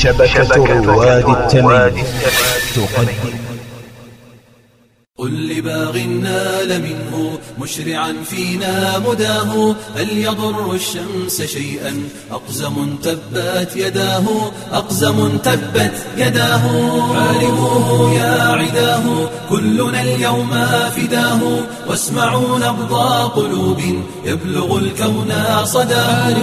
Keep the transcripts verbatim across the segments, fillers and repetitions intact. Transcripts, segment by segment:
شبكة رواد التمييز تقدم. قل لباغ نال منه مشرعا فينا مداه، هل يضر الشمس شيئا أقزم تبت يداه، أقزم تبت يداه. حاربوه يا عداه كلنا اليوم فداه، واسمعوا نبض قلوب يبلغ الكون صداه.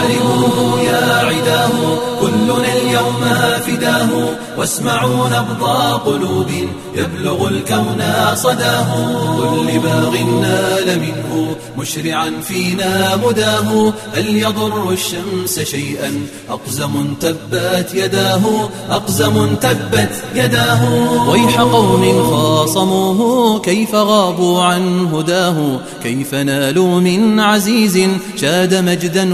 حاربوه يا عداه كلنا اليوم فداه، واسمعوا نبض قلوب يبلغ الكون صداه. كل باغ نال منه مشرعا فينا مداه، هل يضر الشمس شيئا أقزم تبت يداه، أقزم تبت يداه. ويح قوم خاصموه كيف غابوا عن هداه، كيف نالوا من عزيز شاد مجدا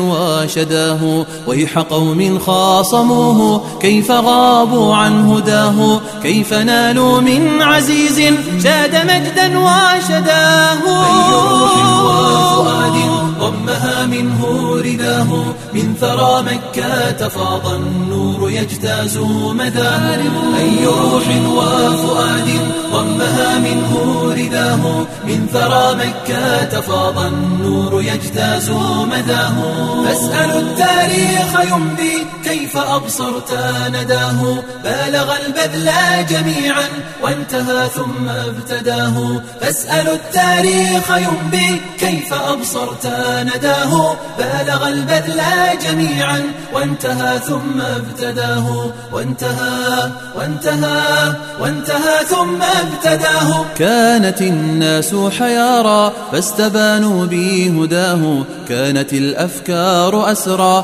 وشداه. ويح قوم خاصموه كيف غابوا عن هداه، كيف نالوا من عزيز شاد مجدا وشداه. أي روح وفؤاد ضمها منه رداه، من ثرى مكة فاض النور يجتاز مداه. أي روح وفؤاد ضمها منه رداه، من ثرى مكة فاض النور يجتاز مداه. فاسألوا التاريخ يمضي كيف أبصرت نداه، بالغ البذل جميعا وانتهى ثم ابتداه. فاسألوا التاريخ يمضي كيف أبصرت نداه، بالغ البذل جميعا وانتهى ثم ابتداه. وانتهى وانتهى وانتهى ثم ابتداه. كانت الناس حيارى فاستبانوا بهداه، كانت الأفكار أسرى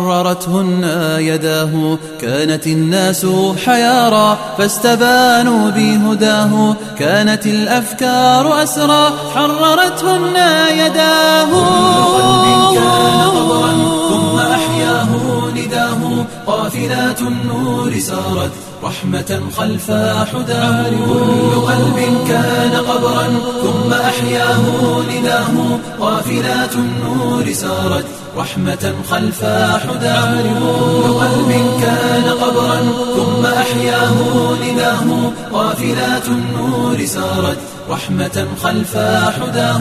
حررتهن يداه. كانت الناس حيارى فاستبانوا بهداه، كانت الأفكار أسرى حررتهن يداه. كل قلب كان قبرا ثم أحياه نداه، قافلات النور سارت رحمة خلف حداه. كل قلب كان قبرا ثم أحياه نداه، قافلات النور سارت رحمة خلف حداه. كل قلب كان قبرا ثم أحياه نداه، قافلات النور سارت رحمة خلف حداه.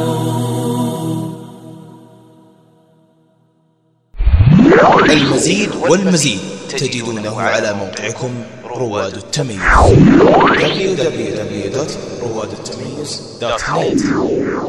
المزيد والمزيد تجدونه على موقعكم رواد التمييز دبليو دبليو دبليو دوت رواد التمييز دوت نت.